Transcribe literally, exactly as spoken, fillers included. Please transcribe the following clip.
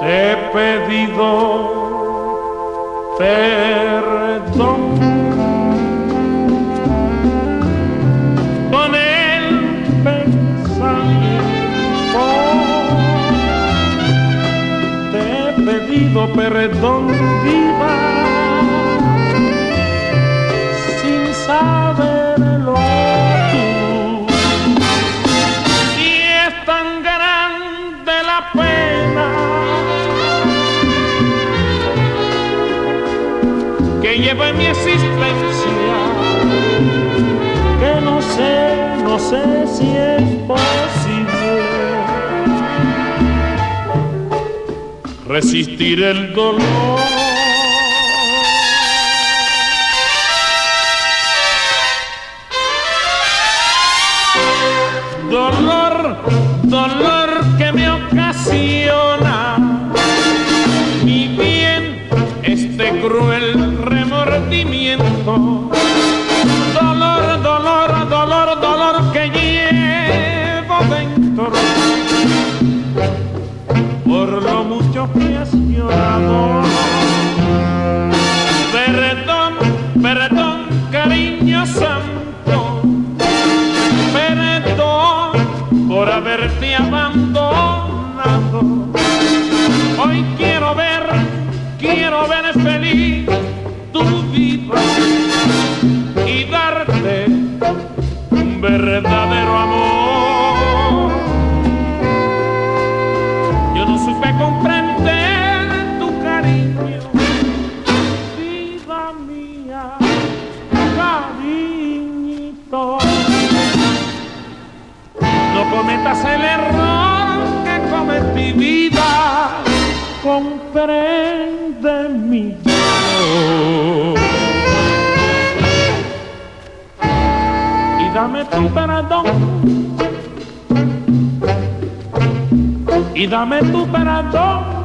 He pedido perdón con el pensamiento. Te he pedido perdón, vida, sin saberlo tú. Y es tan grande la pena que lleva en mi existencia, que no sé, no sé si es posible resistir el dolor. Dolor, dolor que me ocasiona mi bien este cruel remordimiento. Dolor, dolor, dolor, dolor que llevo dentro por lo mucho que has llorado. Perdón, perdón, cariño santo, perdón por haberte abandonado. Hoy quiero ver, quiero ver feliz tu vida y darte un verdadero amor. Yo no supe comprender tu cariño, vida mía, cariñito. No cometas el error que cometí, vida, comprende mi dolor. Y dame tu perdón, y dame tu perdón.